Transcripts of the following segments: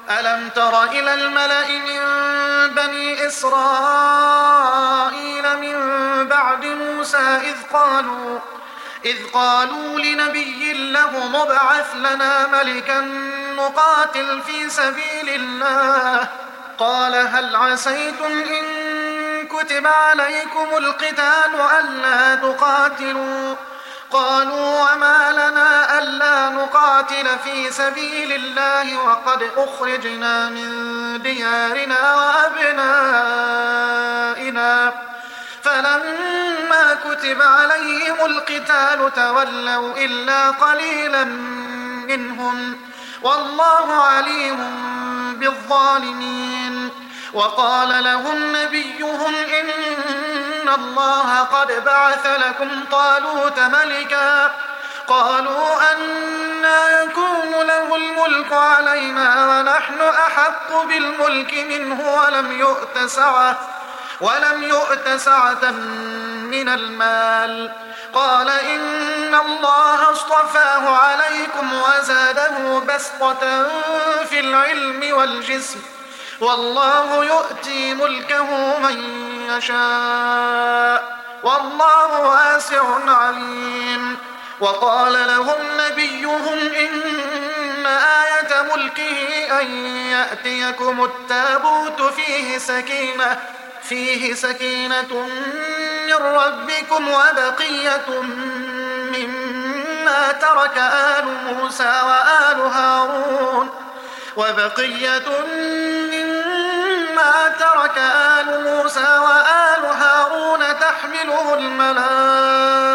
ألم تر إلى الملأ من بني إسرائيل من بعد موسى إذ قالوا لنبي له مبعث لنا ملكا نقاتل في سبيل الله قال هل عسيتم إن كتب عليكم القتال ألا تقاتلوا قالوا وما لنا ألا نقاتل في سبيل الله وقد أخرجنا من ديارنا وأبنائنا فلما كتب عليهم القتال تولوا إلا قليلا منهم والله عليم بالظالمين وقال لهم نبيهم إن الله قد بعث لكم طالوت ملكا قالوا أنى يكون له الملك علينا ونحن أحق بالملك منه ولم يؤت سعة من المال قال إن الله اصطفاه عليكم وزاده بسطة في العلم والجسم والله يؤتي ملكه من يشاء والله واسع عليم وقال لهم نبيهم إن آية ملكه أن يأتيكم التابوت فيه سكينة من ربكم مما ترك آل موسى وآل هارون تحمله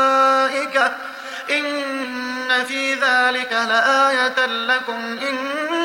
الملائكة إن في ذلك لآية لكم إن